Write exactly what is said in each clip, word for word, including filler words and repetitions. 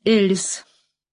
Эллис.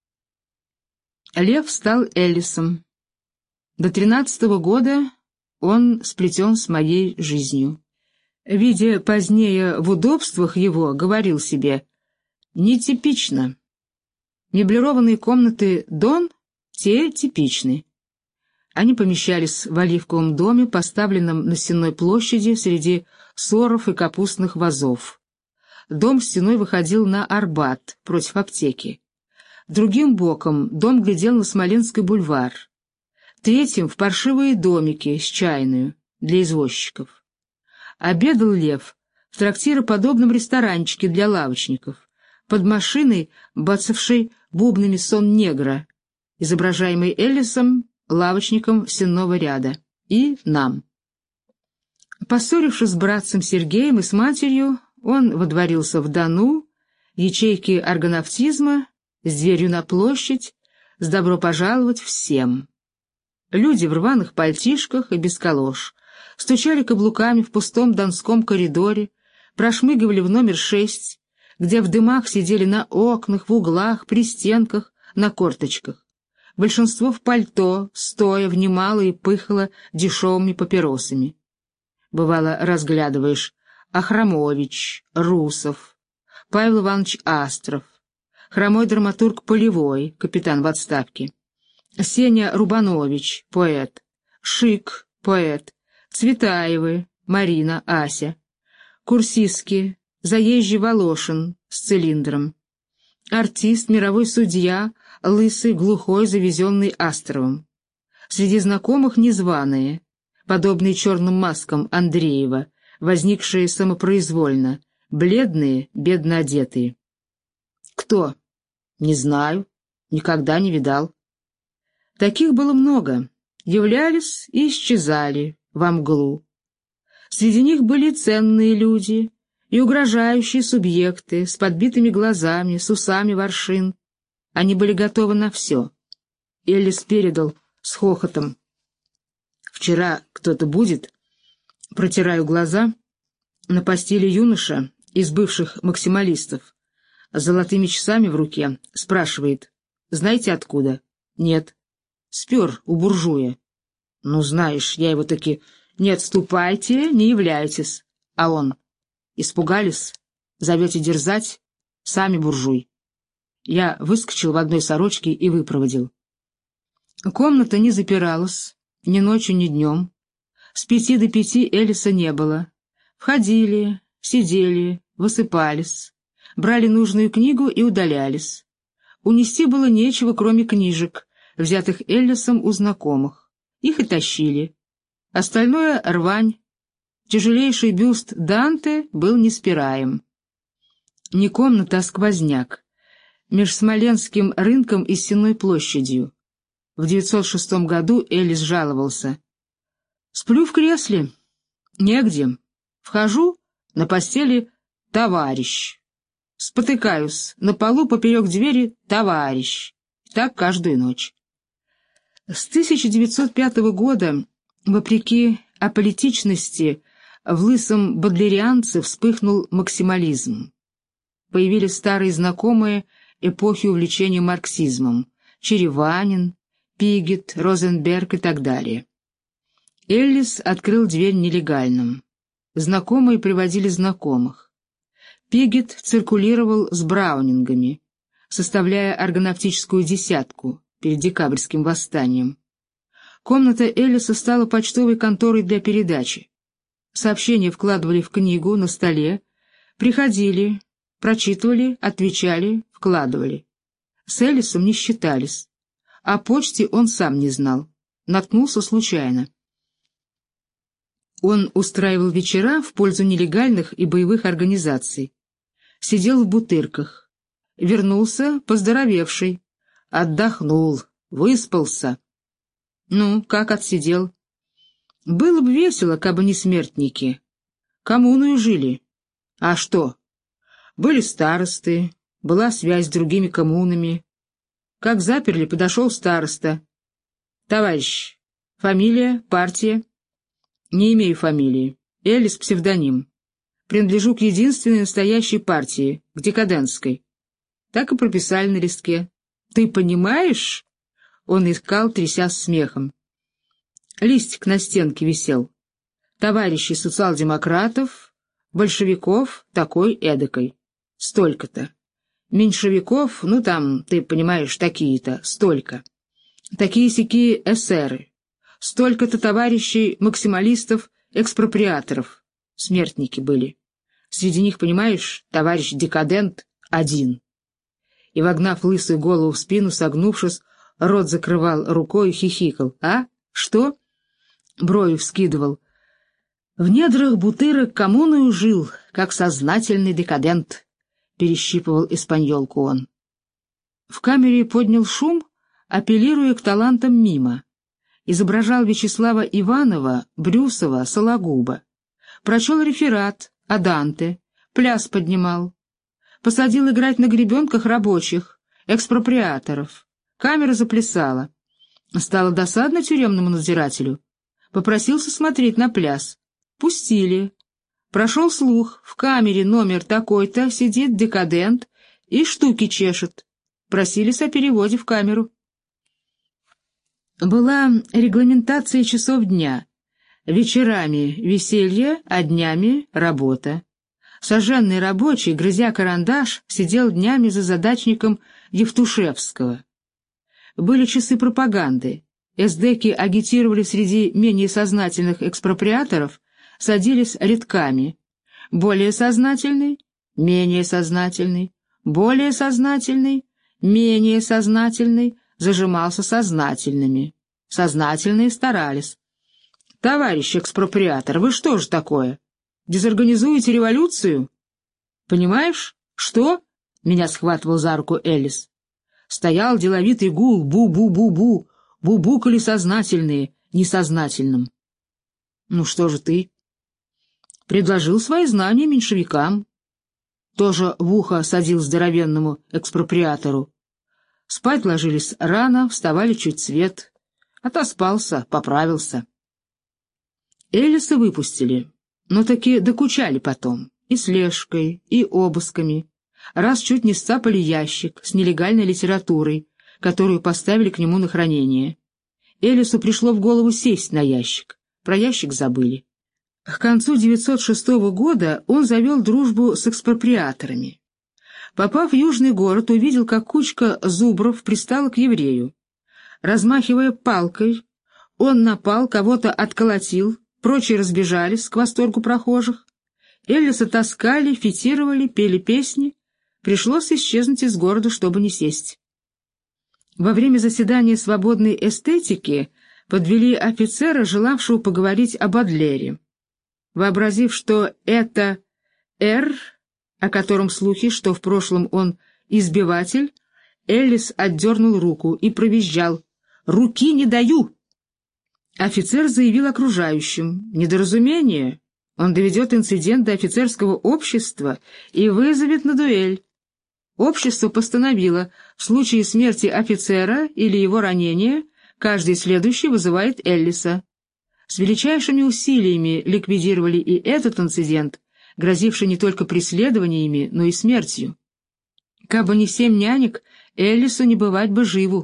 Лев стал Эллисом. До тринадцатого года он сплетен с моей жизнью. Видя позднее в удобствах его, говорил себе: нетипично. Меблированные комнаты Дон, те типичны. Они помещались в оливковом доме, поставленном на Сенной площади среди соров и капустных вазов. Дом стеной выходил на Арбат, против аптеки. Другим боком дом глядел на Смоленский бульвар. Третьим — в паршивые домики с чайную для извозчиков. Обедал Лев в трактироподобном ресторанчике для лавочников, под машиной, бацавшей бубнами сон негра, изображаемый Эллисом, лавочником сенного ряда, и нам. Поссорившись с братцем Сергеем и с матерью, он водворился в Дону, ячейки органавтизма, с дверью на площадь, с добро пожаловать всем. Люди в рваных пальтишках и без калош стучали каблуками в пустом донском коридоре, прошмыгивали в номер шесть, где в дымах сидели на окнах, в углах, при стенках, на корточках. Большинство в пальто, стоя, внимало и пыхало дешевыми папиросами. Бывало, разглядываешь: Ахрамович, Русов, Павел Иванович Астров, хромой драматург Полевой, капитан в отставке, Сеня Рубанович, поэт, Шик, поэт, Цветаевы, Марина, Ася, курсистки, заезжий Волошин с цилиндром, артист, мировой судья, лысый, глухой, завезенный Астровым. Среди знакомых незваные, подобные черным маскам Андреева, возникшие самопроизвольно, бледные, бедно одетые. Кто? Не знаю, никогда не видал. Таких было много, являлись и исчезали во мглу. Среди них были ценные люди и угрожающие субъекты с подбитыми глазами, с усами воршин. Они были готовы на все. Эллис передал с хохотом: «Вчера кто-то будет?» Протираю глаза. На постели юноша из бывших максималистов с золотыми часами в руке спрашивает: «Знаете откуда?» «Нет». «Спер у буржуя». «Ну, знаешь, я его таки...» «Не отступайте, не являйтесь». А он: «Испугались? Зовете дерзать? Сами буржуй». Я выскочил в одной сорочке и выпроводил. Комната не запиралась ни ночью, ни днем. С пяти до пяти Эллиса не было. Входили, сидели, высыпались, брали нужную книгу и удалялись. Унести было нечего, кроме книжек, взятых Эллисом у знакомых. Их и тащили. Остальное — рвань. Тяжелейший бюст Данте был неспираем. Не комната, а сквозняк. Меж Смоленским рынком и Сенной площадью. В девятьсот шестом году Эллис жаловался: «Сплю в кресле. Негде. Вхожу, на постели товарищ. Спотыкаюсь, на полу поперек двери товарищ. Так каждую ночь». С тысяча девятьсот пятого года, вопреки аполитичности, в лысом бодлерианце вспыхнул максимализм. Появились старые знакомые эпохи увлечения марксизмом: Череванин, Пигет, Розенберг и так далее. Эллис открыл дверь нелегальным. Знакомые приводили знакомых. Пигет циркулировал с браунингами, составляя органавтическую десятку перед декабрьским восстанием. Комната Эллиса стала почтовой конторой для передачи. Сообщения вкладывали в книгу на столе, приходили, прочитывали, отвечали, вкладывали. С Эллисом не считались. О почте он сам не знал. Наткнулся случайно. Он устраивал вечера в пользу нелегальных и боевых организаций. Сидел в бутырках. Вернулся поздоровевший. Отдохнул, выспался. Ну, как отсидел? Было бы весело, кабы не смертники. Коммуную жили. А что? Были старосты, была связь с другими коммунами. Как заперли, подошел староста. «Товарищ, фамилия, партия?» «Не имею фамилии. Эллис — псевдоним. Принадлежу к единственной настоящей партии, к декадентской». Так и прописали на листке. Ты понимаешь? Он искал, трясясь смехом. Листик на стенке висел. Товарищи социал-демократов, большевиков, такой-эдакой. Столько-то. Меньшевиков, ну там, ты понимаешь, такие-то, столько. Такие-сякие эсеры. Столько-то товарищей максималистов-экспроприаторов. Смертники были. Среди них, понимаешь, товарищ декадент один. И, вогнав лысую голову в спину, согнувшись, рот закрывал рукой и хихикал. «А? Что?» Брови вскидывал. «В недрах бутырок коммуною жил, как сознательный декадент», — перещипывал испаньолку он. В камере поднял шум, апеллируя к талантам мима. Изображал Вячеслава Иванова, Брюсова, Сологуба. Прочел реферат о Данте, пляс поднимал. Посадил играть на гребенках рабочих, экспроприаторов. Камера заплясала. Стало досадно тюремному надзирателю. Попросился смотреть на пляс. Пустили. Прошел слух, в камере номер такой-то сидит декадент и штуки чешет. Просились о переводе в камеру. Была регламентация часов дня. Вечерами веселье, а днями работа. Сожженный рабочий, грызя карандаш, сидел днями за задачником Евтушевского. Были часы пропаганды. Эсдеки агитировали среди менее сознательных экспроприаторов, садились рядками. Более сознательный, менее сознательный, более сознательный, менее сознательный, зажимался сознательными. Сознательные старались. «Товарищ экспроприатор, вы что же такое? Дезорганизуете революцию?» «Понимаешь? Что?» — меня схватывал за руку Эллис. Стоял деловитый гул, бу-бу-бу-бу, бубукали сознательные, несознательным. «Ну что же ты?» Предложил свои знания меньшевикам. Тоже в ухо садил здоровенному экспроприатору. Спать ложились рано, вставали чуть свет. Отоспался, поправился. Эллиса выпустили, но таки докучали потом, и слежкой, и обысками. Раз чуть не сцапали ящик с нелегальной литературой, которую поставили к нему на хранение. Эллису пришло в голову сесть на ящик. Про ящик забыли. К концу девятьсот шестого года он завел дружбу с экспроприаторами. Попав в южный город, увидел, как кучка зубров пристала к еврею. Размахивая палкой, он напал, кого-то отколотил, прочие разбежались к восторгу прохожих. Эллиса таскали, фитировали, пели песни. Пришлось исчезнуть из города, чтобы не сесть. Во время заседания свободной эстетики подвели офицера, желавшего поговорить об Адлере. Вообразив, что это Р, о котором слухи, что в прошлом он избиватель, Эллис отдернул руку и провизжал: «Руки не даю!» Офицер заявил окружающим: «Недоразумение. Он доведет инцидент до офицерского общества и вызовет на дуэль». Общество постановило: в случае смерти офицера или его ранения каждый следующий вызывает Эллиса. С величайшими усилиями ликвидировали и этот инцидент, грозивший не только преследованиями, но и смертью. Кабы не семь нянек, Эллису не бывать бы живу.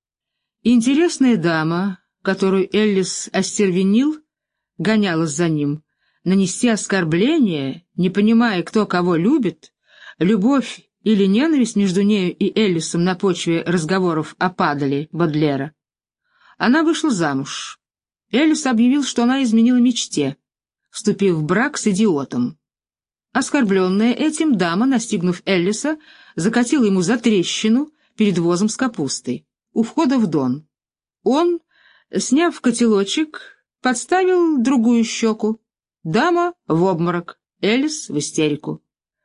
Интересная дама, которую Эллис остервенил, гонялась за ним. Нанести оскорбление, не понимая, кто кого любит, любовь или ненависть между нею и Эллисом на почве разговоров о падали Бодлера. Она вышла замуж. Эллис объявил, что она изменила мечте, вступив в брак с идиотом. Оскорбленная этим, дама, настигнув Эллиса, закатила ему затрещину перед возом с капустой у входа в Дон. Он, сняв котелочек, подставил другую щеку. Дама в обморок, Эллис в истерику.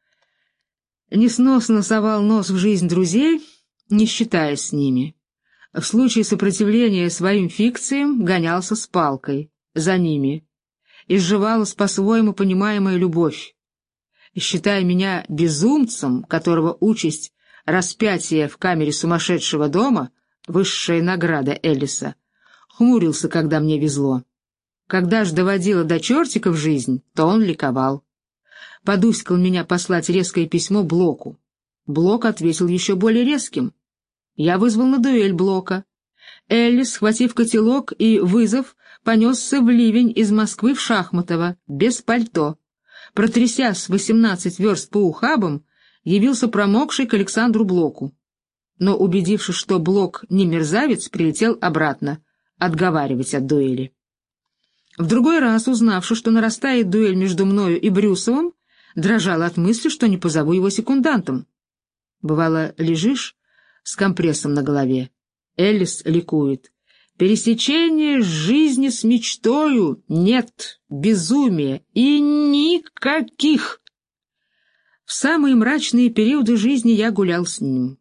Несносно совал нос в жизнь друзей, не считаясь с ними. В случае сопротивления своим фикциям гонялся с палкой за ними. Изживалась по-своему понимаемая любовь. Считая меня безумцем, которого участь распятия в камере сумасшедшего дома, высшая награда Эллиса, хмурился, когда мне везло. Когда ж доводила до чертиков жизнь, то он ликовал. Подуськал меня послать резкое письмо Блоку. Блок ответил еще более резким. Я вызвал на дуэль Блока. Эллис, схватив котелок и вызов, понесся в ливень из Москвы в Шахматово, без пальто. Протрясясь восемнадцать верст по ухабам, явился промокший к Александру Блоку. Но, убедившись, что Блок не мерзавец, прилетел обратно, отговаривать от дуэли. В другой раз, узнавши, что нарастает дуэль между мною и Брюсовым, дрожал от мысли, что не позову его секундантом. Бывало, лежишь с компрессом на голове. Эллис ликует. Пересечение жизни с мечтою нет, безумия и никаких. В самые мрачные периоды жизни я гулял с ним.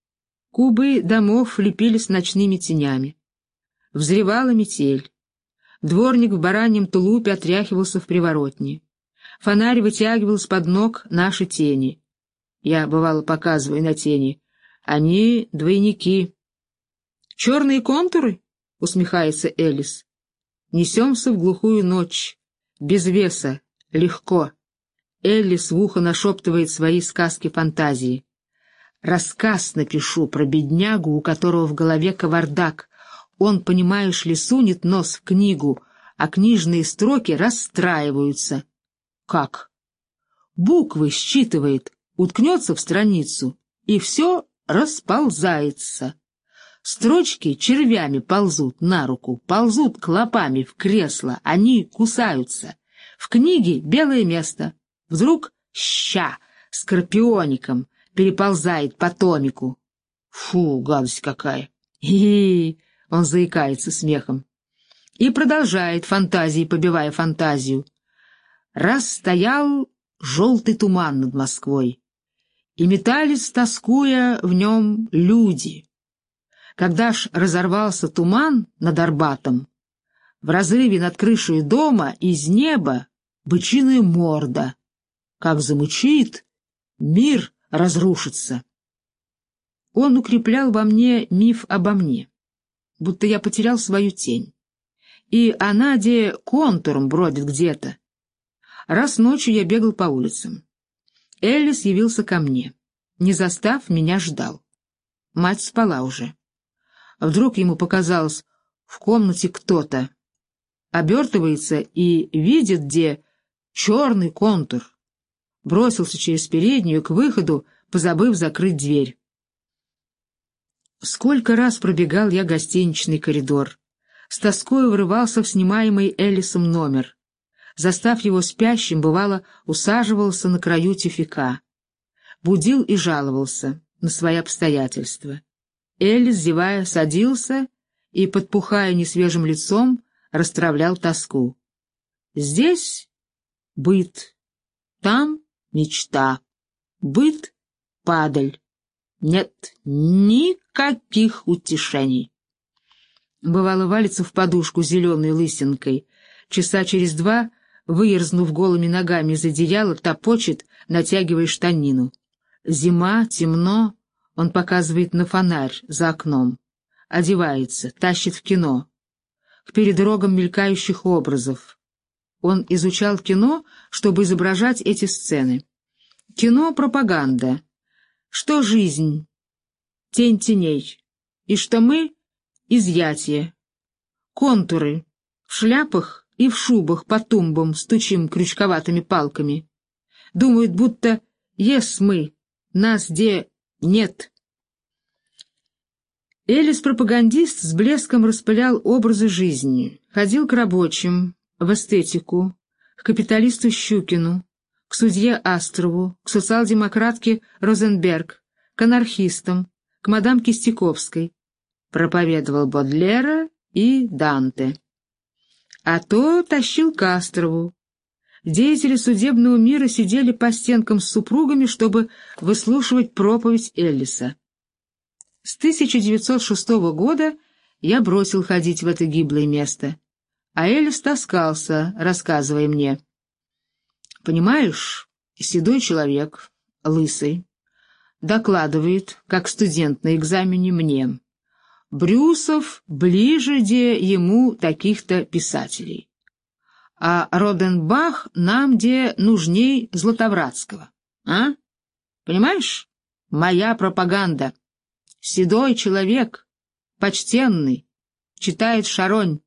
Кубы домов лепились ночными тенями. Взревала метель. Дворник в бараньем тулупе отряхивался в приворотне. Фонарь вытягивал из-под ног наши тени. Я, бывало, показываю на тени. Они двойники. «Черные контуры?» — усмехается Эллис. «Несемся в глухую ночь. Без веса. Легко». Эллис в ухо нашептывает свои сказки-фантазии. «Рассказ напишу про беднягу, у которого в голове кавардак. Он, понимаешь ли, сунет нос в книгу, а книжные строки расстраиваются». «Как?» «Буквы считывает, уткнется в страницу, и все расползается. Строчки червями ползут на руку, ползут клопами в кресло, они кусаются. В книге белое место. Вдруг ща скорпиоником переползает по томику. Фу, гадость какая! Хи-хи!» Он заикается смехом. И продолжает фантазии, побивая фантазию. Раз стоял желтый туман над Москвой, и метались, тоскуя, в нем люди. Когда ж разорвался туман над Арбатом, в разрыве над крышей дома из неба бычиная морда. Как замычит, мир разрушится. Он укреплял во мне миф обо мне, будто я потерял свою тень. И она де контуром бродит где-то. Раз ночью я бегал по улицам. Эллис явился ко мне. Не застав, меня ждал. Мать спала уже. Вдруг ему показалось, в комнате кто-то. Обертывается и видит, где черный контур. Бросился через переднюю к выходу, позабыв закрыть дверь. Сколько раз пробегал я гостиничный коридор. С тоской врывался в снимаемый Эллисом номер. Застав его спящим, бывало, усаживался на краю тюфяка. Будил и жаловался на свои обстоятельства. Эллис, зевая, садился и, подпухая несвежим лицом, растравлял тоску. Здесь быт, там мечта, быт — падаль. Нет никаких утешений. Бывало, валится в подушку зеленой лысинкой, часа через два, выерзнув голыми ногами из одеяла, топочет, натягивая штанину. Зима, темно, он показывает на фонарь за окном, одевается, тащит в кино, к передрогам мелькающих образов. Он изучал кино, чтобы изображать эти сцены. Кино — пропаганда. Что жизнь? Тень теней. И что мы — изъятие. Контуры. В шляпах и в шубах по тумбам стучим крючковатыми палками. Думают, будто ес мы, нас где нет. Эллис-пропагандист с блеском распылял образы жизни, ходил к рабочим, в эстетику, к капиталисту Щукину, к судье Астрову, к социал-демократке Розенберг, к анархистам, к мадам Кистяковской. Проповедовал Бодлера и Данте. А то тащил к Астрову. Деятели судебного мира сидели по стенкам с супругами, чтобы выслушивать проповедь Эллиса. С тысяча девятьсот шестого года я бросил ходить в это гиблое место, а Эллис таскался, рассказывая мне. Понимаешь, седой человек, лысый, докладывает, как студент на экзамене мне. Брюсов ближе де ему таких-то писателей. А Роденбах нам де нужней Златовратского. А? Понимаешь? моя пропаганда. Седой человек, почтенный, читает Шаронь.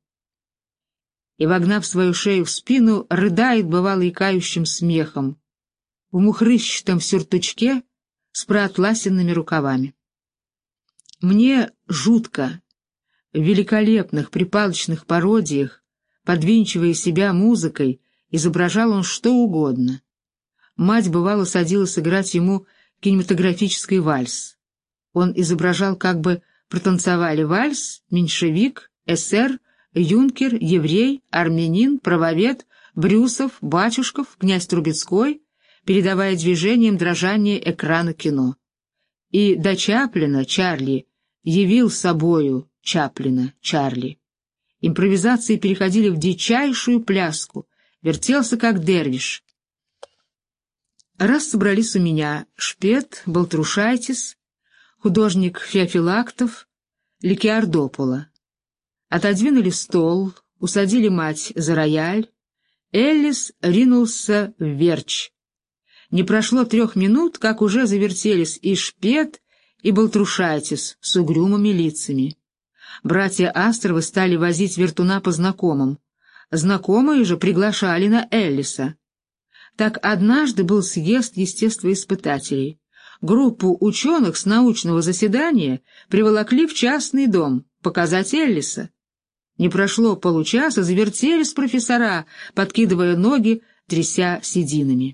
И, вогнав свою шею в спину, рыдает, бывало, икающим смехом, в мухрыщатом сюртучке с проатласенными рукавами. Мне жутко. В великолепных припадочных пародиях, подвинчивая себя музыкой, изображал он что угодно. Мать, бывало, садилась сыграть ему кинематографический вальс. Он изображал, как бы протанцевали вальс меньшевик, эсер, юнкер, еврей, армянин, правовед, Брюсов, Батюшков, князь Трубецкой, передавая движением дрожание экрана кино. И до Чаплина Чарли явил собою Чаплина Чарли. Импровизации переходили в дичайшую пляску, вертелся как дервиш. Раз собрались у меня Шпет, Балтрушайтис, художник Феофилактов, Ликиардопола. Отодвинули стол, усадили мать за рояль. Эллис ринулся в верч. Не прошло трех минут, как уже завертелись и Шпет, и Балтрушайтис с угрюмыми лицами. Братья Астровы стали возить вертуна по знакомым. Знакомые же приглашали на Эллиса. Так однажды был съезд естествоиспытателей. Группу ученых с научного заседания приволокли в частный дом показать Эллиса. Не прошло получаса, завертелись профессора, подкидывая ноги, тряся сединами.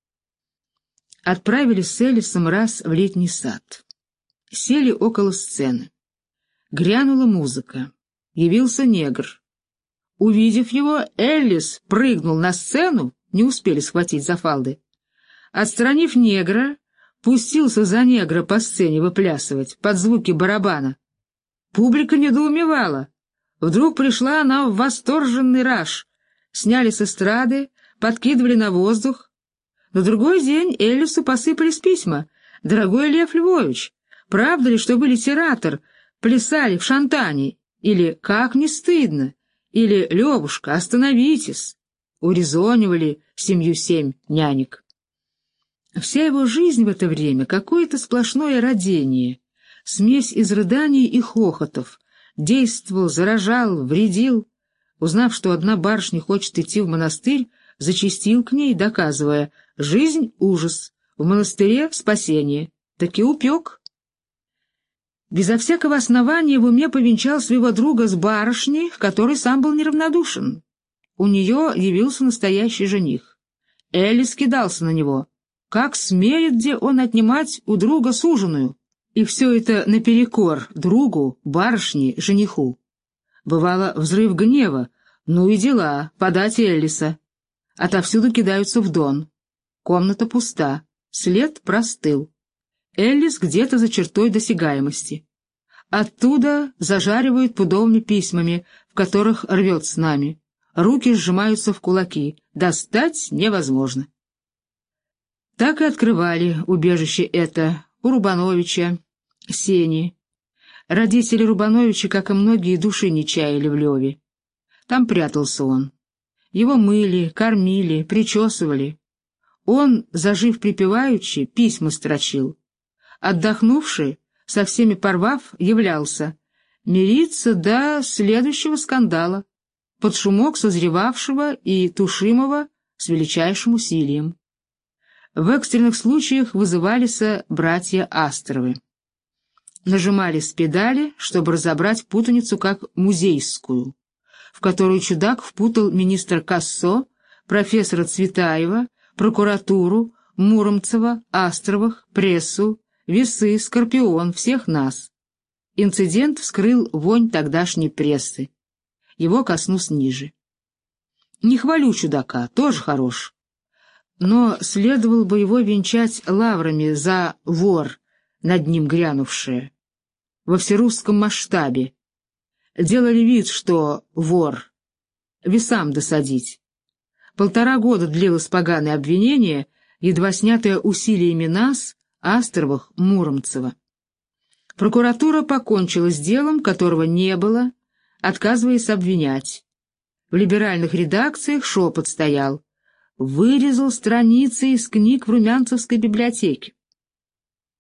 Отправились с Эллисом раз в летний сад. Сели около сцены. Грянула музыка. Явился негр. Увидев его, Эллис прыгнул на сцену, не успели схватить за фалды. Отстранив негра, пустился за негра по сцене выплясывать под звуки барабана. Публика недоумевала. Вдруг пришла она в восторженный раж. Сняли с эстрады, подкидывали на воздух. На другой день Эллису посыпались письма. «Дорогой Лев Львович, правда ли, что вы литератор, плясали в Шантане?» Или «Как не стыдно?» Или «Левушка, остановитесь!» Урезонивали семью семь нянек. Вся его жизнь в это время — какое-то сплошное родение, смесь из рыданий и хохотов. Действовал, заражал, вредил. Узнав, что одна барышня хочет идти в монастырь, зачастил к ней, доказывая: «Жизнь — ужас, в монастыре — спасение». Таки упек. Безо всякого основания в уме повенчал своего друга с барышней, который сам был неравнодушен. У нее явился настоящий жених. Эллис кидался на него. Как смеет где он отнимать у друга суженую? И все это наперекор другу, барышне, жениху. Бывало взрыв гнева. Ну и дела, подать Эллиса. Отовсюду кидаются в Дон. Комната пуста, след простыл. Эллис где-то за чертой досягаемости. Оттуда зажаривают пудовыми письмами, в которых рвет с нами. Руки сжимаются в кулаки, достать невозможно. Так и открывали убежище это у Рубановича, Сени. Родители Рубановича, как и многие, души не чаяли в Леве. Там прятался он. Его мыли, кормили, причесывали. Он, зажив припеваючи, письма строчил. Отдохнувший, со всеми порвав, являлся. Мириться до следующего скандала, под шумок созревавшего и тушимого с величайшим усилием. В экстренных случаях вызывались братья Астровы. Нажимали с педали, чтобы разобрать путаницу как музейскую, в которую чудак впутал министра Кассо, профессора Цветаева, прокуратуру, Муромцева, Астровых, прессу, Весы, Скорпион, всех нас. Инцидент вскрыл вонь тогдашней прессы. Его коснусь ниже. Не хвалю чудака, тоже хорош. Но следовало бы его венчать лаврами за вор, над ним грянувшее. Во всерусском масштабе. Делали вид, что вор. Весам досадить. Полтора года длилось поганое обвинение, едва снятое усилиями нас, Астровых, Муромцева. Прокуратура покончила с делом, которого не было, отказываясь обвинять. В либеральных редакциях шепот стоял. Вырезал страницы из книг в Румянцевской библиотеке.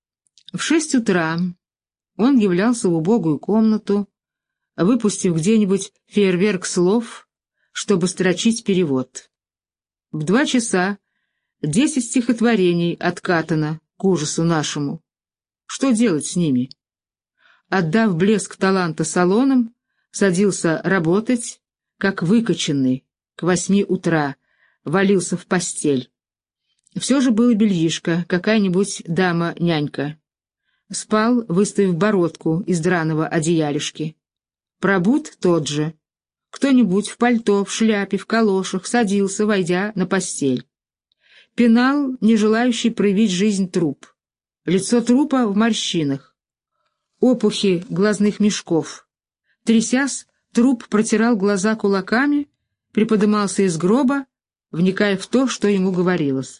В шесть утра он являлся в убогую комнату, выпустив где-нибудь фейерверк слов, чтобы строчить перевод. В два часа десять стихотворений откатано к ужасу нашему. Что делать с ними? Отдав блеск таланта салонам, садился работать, как выкоченный, к восьми утра, валился в постель. Все же было бельишко, какая-нибудь дама-нянька. Спал, выставив бородку из драного одеялишки. Пробуд тот же. Кто-нибудь в пальто, в шляпе, в калошах садился, войдя на постель. Пенал, не желающий проявить жизнь труп. Лицо трупа в морщинах. Опухи глазных мешков. Трясясь, труп протирал глаза кулаками, приподымался из гроба, вникая в то, что ему говорилось.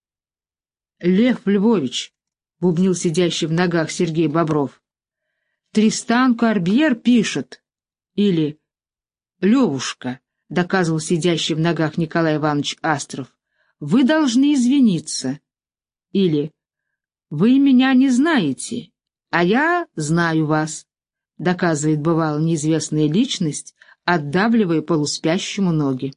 «Лев Львович», — бубнил сидящий в ногах Сергей Бобров, — «Тристан Корбьер пишет». Или «Левушка», — доказывал сидящий в ногах Николай Иванович Астров, — «вы должны извиниться». Или «Вы меня не знаете, а я знаю вас», — доказывает бывало неизвестная личность, отдавливая полуспящему ноги.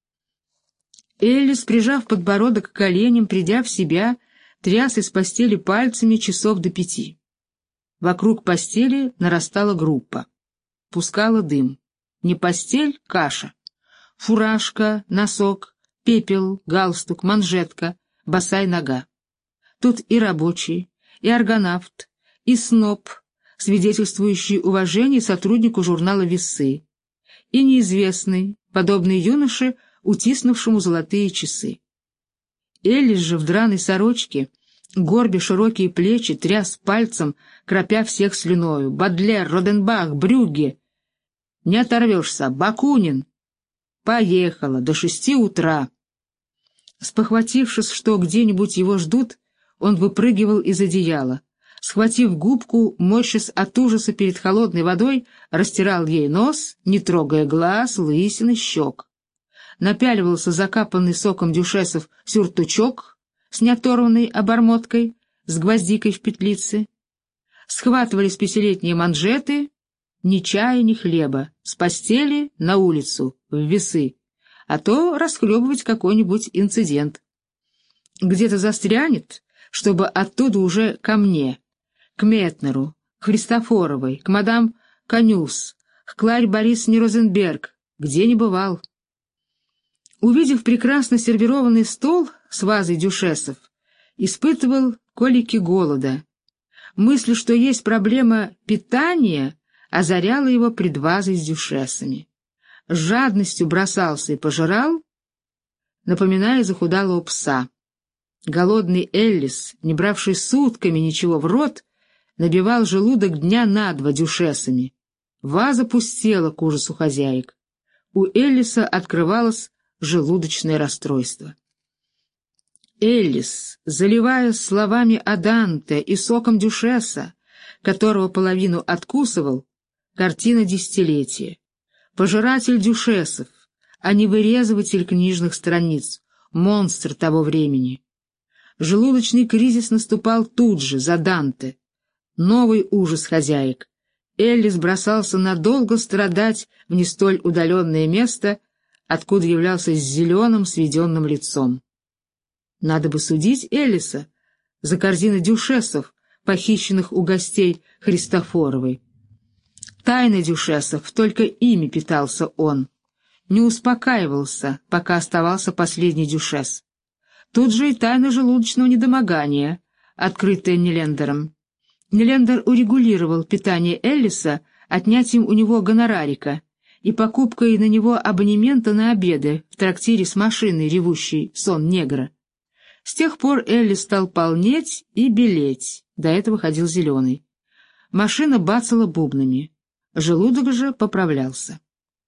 Эллис, прижав подбородок к коленям, придя в себя, тряс из постели пальцами часов до пяти. Вокруг постели нарастала группа. Пускала дым. Не постель — каша. Фуражка, носок, пепел, галстук, манжетка, босая нога. Тут и рабочий, и аргонавт, и сноб, свидетельствующий уважение сотруднику журнала «Весы», и неизвестный, подобный юноше, утиснувшему золотые часы. Эллис же в драной сорочке, горбя широкие плечи, тряс пальцем, кропя всех слюною. «Бодлер, Роденбах, Брюгге!» «Не оторвешься, Бакунин!» «Поехала, до шести утра!» Спохватившись, что где-нибудь его ждут, он выпрыгивал из одеяла. Схватив губку, морщась от ужаса перед холодной водой, растирал ей нос, не трогая глаз, лысины, щек. Напяливался закапанный соком дюшесов сюртучок с неоторванной обормоткой, с гвоздикой в петлице. Схватывались пятилетние манжеты, ни чая, ни хлеба, с постели на улицу, в Весы, а то расхлебывать какой-нибудь инцидент. Где-то застрянет, чтобы оттуда уже ко мне, к Метнеру, к Христофоровой, к мадам Конюс, к Кларе Борисовне Розенберг, где не бывал. Увидев прекрасно сервированный стол с вазой дюшесов, испытывал колики голода. Мысль, что есть проблема питания, озаряла его пред вазой с дюшесами. С жадностью бросался и пожирал, напоминая захудалого пса. Голодный Эллис, не бравший сутками ничего в рот, набивал желудок дня на два дюшесами. Ваза пустела к ужасу хозяек. У Эллиса открывалось желудочное расстройство. Эллис, заливая словами о Данте и соком дюшеса, которого половину откусывал, картина десятилетия. Пожиратель дюшесов, а не вырезыватель книжных страниц, монстр того времени. Желудочный кризис наступал тут же, за Данте. Новый ужас хозяек. Эллис бросался надолго страдать в не столь удаленное место, откуда являлся с зеленым сведенным лицом. Надо бы судить Эллиса за корзины дюшесов, похищенных у гостей Христофоровой. Тайны дюшесов, только ими питался он. Не успокаивался, пока оставался последний дюшес. Тут же и тайна желудочного недомогания, открытая Нелендером. Нелендер урегулировал питание Эллиса отнятием у него гонорарика и покупкой на него абонемента на обеды в трактире с машиной, ревущей сон негра. С тех пор Эллис стал полнеть и белеть, до этого ходил зеленый. Машина бацала бубнами, желудок же поправлялся.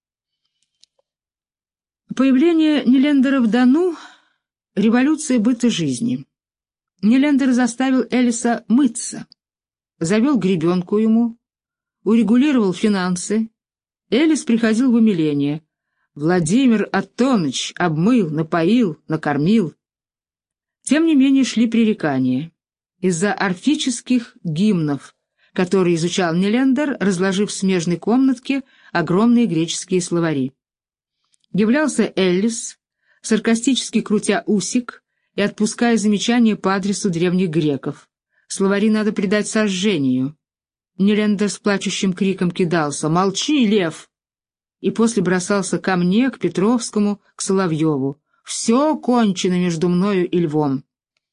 Появление Нелендера в Дону — революция быта жизни. Нелендер заставил Эллиса мыться, завел гребенку ему, урегулировал финансы. Эллис приходил в умиление. Владимир Аттоныч обмыл, напоил, накормил. Тем не менее шли пререкания. из-за орфических гимнов, которые изучал Нелендер, разложив в смежной комнатке огромные греческие словари. Являлся Эллис, саркастически крутя усик и отпуская замечания по адресу древних греков. Словари надо предать сожжению. Нелендер с плачущим криком кидался: «Молчи, лев!» и после бросался ко мне, к Петровскому, к Соловьеву. «Все кончено между мною и львом».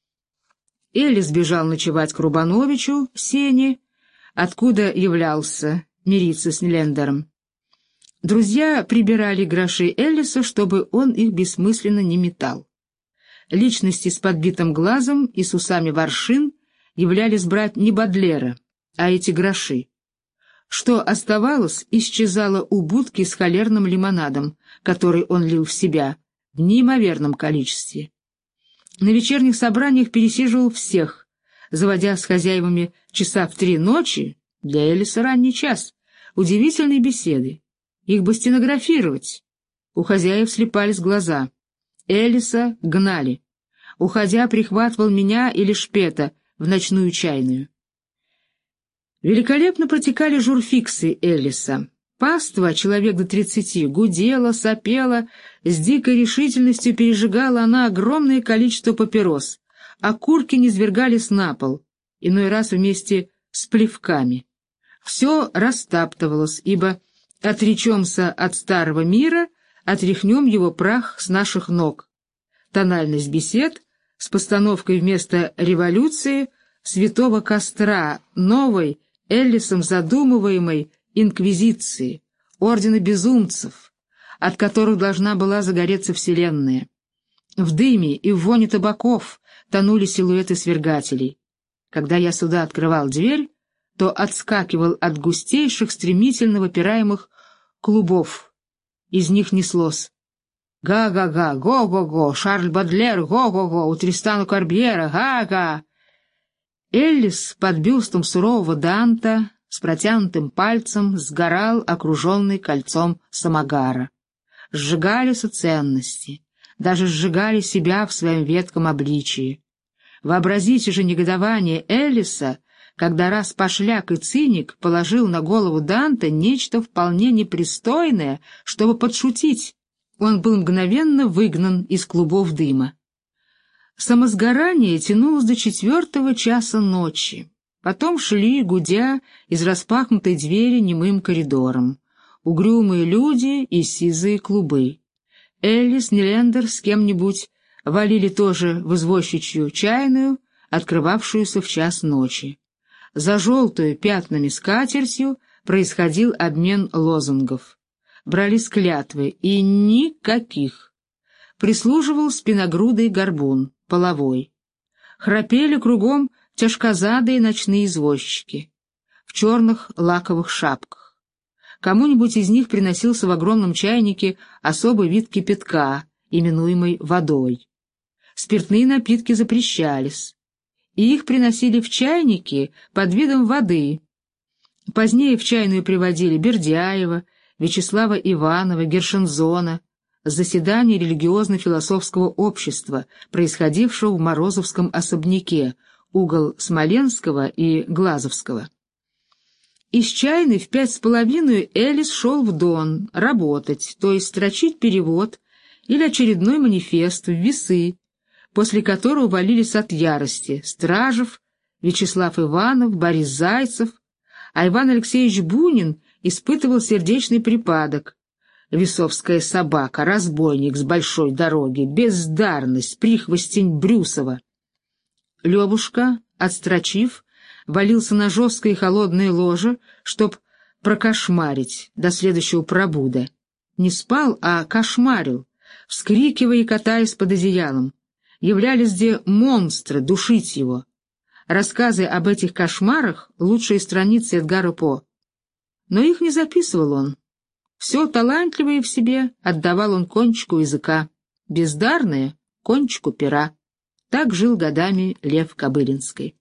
Эллис бежал ночевать к Рубановичу, Сене, откуда являлся мириться с Нелендером. Друзья прибирали гроши Эллиса, чтобы он их бессмысленно не метал. Личности с подбитым глазом и с усами воршин являлись брать не Бодлера, а эти гроши. Что оставалось, исчезало у будки с холерным лимонадом, который он лил в себя в неимоверном количестве. На вечерних собраниях пересиживал всех, заводя с хозяевами часа в три ночи, для Эллиса ранний час, удивительные беседы. Их бы стенографировать. У хозяев слепались глаза. Эллиса гнали. Уходя, прихватывал меня или Шпета в ночную чайную. Великолепно протекали журфиксы Эллиса. Паства, человек до тридцати, гудела, сопела, с дикой решительностью пережигала она огромное количество папирос, а окурки низвергались на пол, иной раз вместе с плевками. Все растаптывалось, ибо отречемся от старого мира, отряхнем его прах с наших ног. Тональность бесед с постановкой вместо революции святого костра новой, Эллисом задумываемой инквизиции, ордена безумцев, от которых должна была загореться вселенная. В дыме и в воне табаков тонули силуэты свергателей. Когда я сюда открывал дверь, то отскакивал от густейших, стремительно выпираемых клубов. Из них неслось: «Га-га-га, го-го-го, Шарль Бодлер, го-го-го, у Тристана Корбьера, га-га!» Эллис под бюстом сурового Данта с протянутым пальцем сгорал, окруженный кольцом самогара. Сжигались ценности, даже сжигали себя в своем ветком обличии. Вообразите же негодование Эллиса, когда раз пошляк и циник положил на голову Данте нечто вполне непристойное, чтобы подшутить. Он был мгновенно выгнан из клубов дыма. Самосгорание тянулось до четвертого часа ночи. Потом шли, гудя, из распахнутой двери немым коридором. Угрюмые люди и сизые клубы. Эллис, Нелендер с кем-нибудь валили тоже в извозчичью чайную, открывавшуюся в час ночи. За желтую пятнами скатертью происходил обмен лозунгов. Брались клятвы, и никаких. Прислуживал спиногрудый горбун, половой. Храпели кругом тяжкозадые ночные извозчики в черных лаковых шапках. Кому-нибудь из них приносился в огромном чайнике особый вид кипятка, именуемый водой. Спиртные напитки запрещались, и их приносили в чайники под видом воды. Позднее в чайную приводили Бердяева, Вячеслава Иванова, Гершензона, с заседаний религиозно-философского общества, происходившего в Морозовском особняке, угол Смоленского и Глазовского. Из чайной в пять с половиной Эллис шел в Дон работать, то есть строчить перевод или очередной манифест в весы, после которого валились от ярости Стражев, Вячеслав Иванов, Борис Зайцев, а Иван Алексеевич Бунин испытывал сердечный припадок. Весовская собака, разбойник с большой дороги, бездарность, прихвостень Брюсова. Левушка, отстрочив, валился на жесткое и холодное ложе, чтоб прокошмарить до следующего пробуда. Не спал, а кошмарил, вскрикивая и катаясь под одеялом. Являлись где монстры, душить его. Рассказы об этих кошмарах — лучшие страницы Эдгара По. Но их не записывал он. Все талантливое в себе отдавал он кончику языка, бездарное — кончику пера. Так жил годами Лев Кобылинский.